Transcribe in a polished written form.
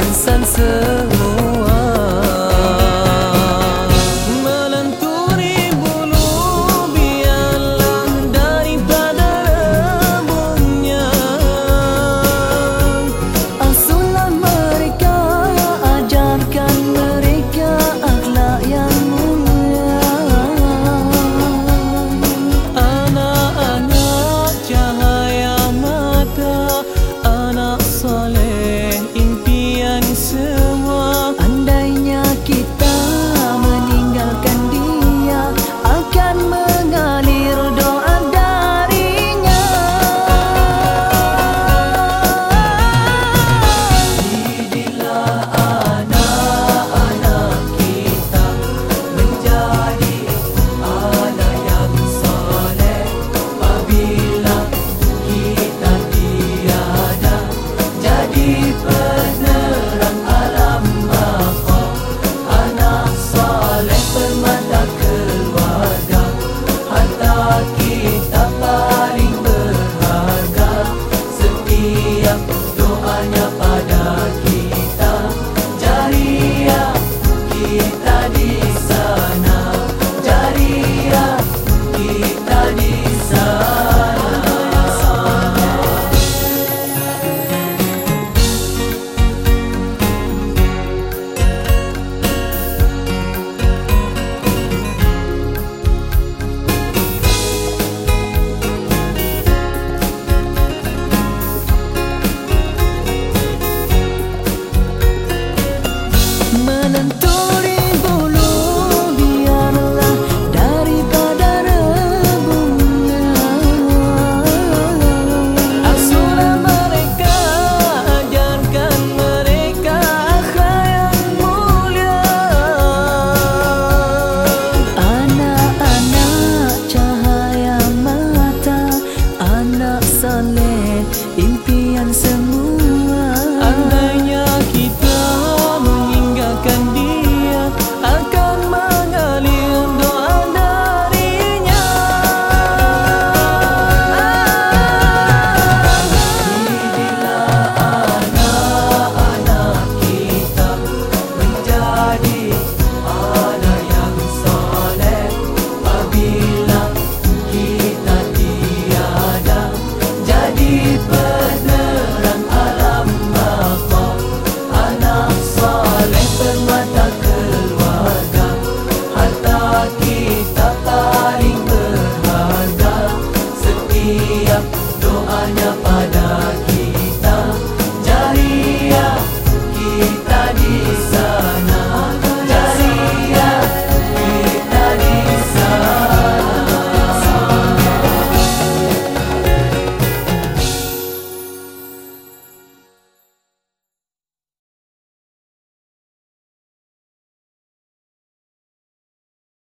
insan semua. Melenturi bulu biarlah daripada rebungnya. Asuhlah mereka, ajarkan mereka akhlak yang mulia. Anak-anak cahaya mata, anak soleh impian semua. Andainya kita meninggalkan dia, akan mengalir doa darinya. Didiklah anak-anak kita menjadi anak yang soleh. Apabila kita tiada, jadi penerang alam baka. Anak soleh permata keluarga, harta kita paling berharga. Setiap doanya pada kita, jariah kita di sana, jariah kita di sana. Melenturi bulu biarlah daripada rebungnya. Asuhlah mereka, ajarkan mereka akhlak yang mulia. Anak-anak cahaya mata, anak soleh impian semua. Andainya kita meninggalkan dia, akan mengalir doa darinya. Didiklah anak-anak kita menjadi anak yang soleh. Apabila kita tiada, jadi penerang alam baka. Anak soleh permata keluarga, harta kita paling berharga. Setiap doanya